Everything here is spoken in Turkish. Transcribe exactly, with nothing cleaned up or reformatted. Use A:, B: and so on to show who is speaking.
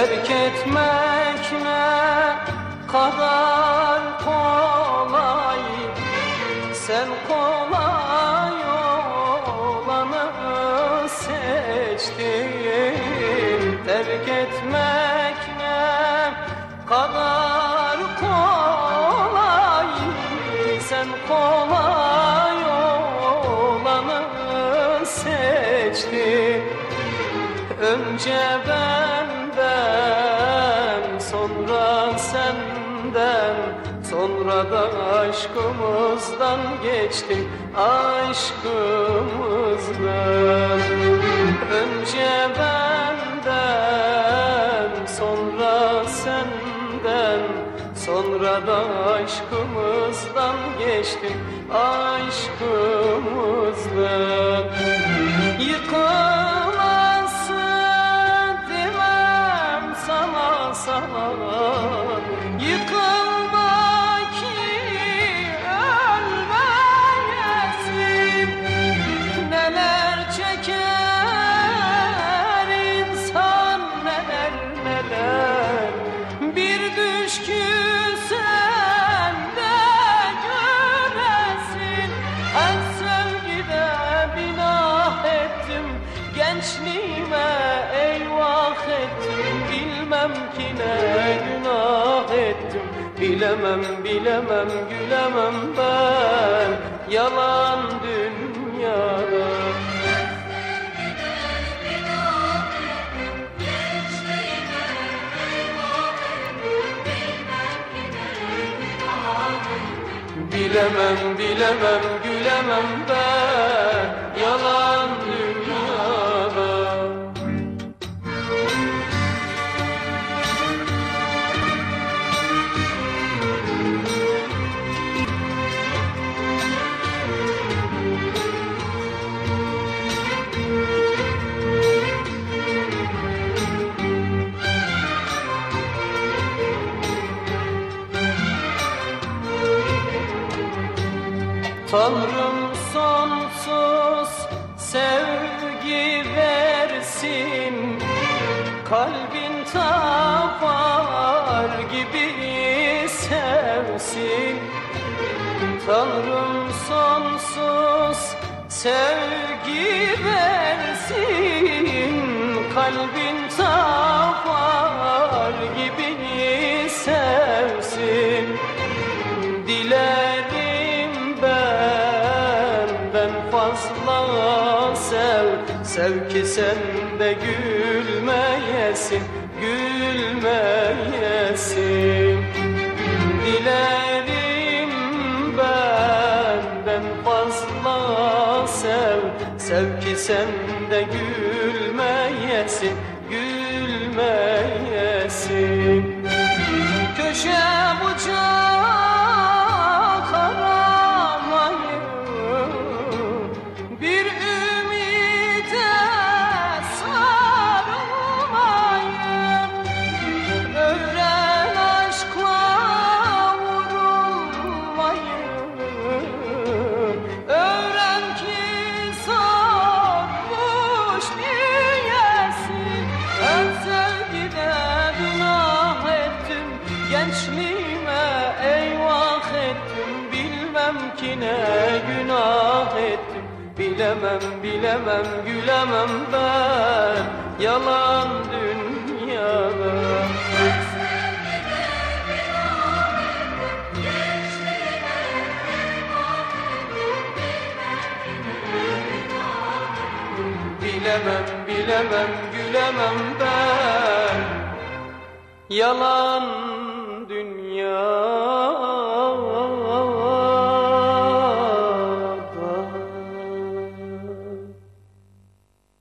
A: Terk etmek ne kadar kolay, sen kolay olanı seçtin. Terk etmek ne kadar kolay, sen kolay olanı seçtin. Önce benden, sonra senden, sonra da aşkımızdan geçtim, aşkımızdan. Önce benden, sonra senden, sonra da aşkımızdan geçtim, aşkımızdan. Yıkılması demem sana sana, yıkılma ki ölmeyesin. Neler çeker insan, neler neler, bir düşkünsen de göresin. Her sevgide binah ettim, gençliğime eyvah ettim. Bilmem ki ne günah ettim, bilemem bilemem gülemem ben yalan dünyada. Bilemem bilemem gülemem ben yalan dünyada. Tanrım sonsuz sevgi versin, kalbin tapar gibi sevsin. Tanrım sonsuz sevgi versin, kalbin tapar gibi sevsin. Dilerim benden fazla sev, sev ki sen de gülmeyesin, gülmeyesin. Dilerim benden fazla sev, sev ki sen de gülmeyesin, gülmeyesin. Köşe bucak aramayı, bir ümide sarılmayı, öğren aşkla vurulmayı, öğren ki sarmış niyesin. Her sevgide günah ettim, gençliğime eyvah ettim. Bilmem ki ne günah ettim, bilemem bilemem gülemem ben yalan dünyada. Bilemem bilemem gülemem ben yalan dünya.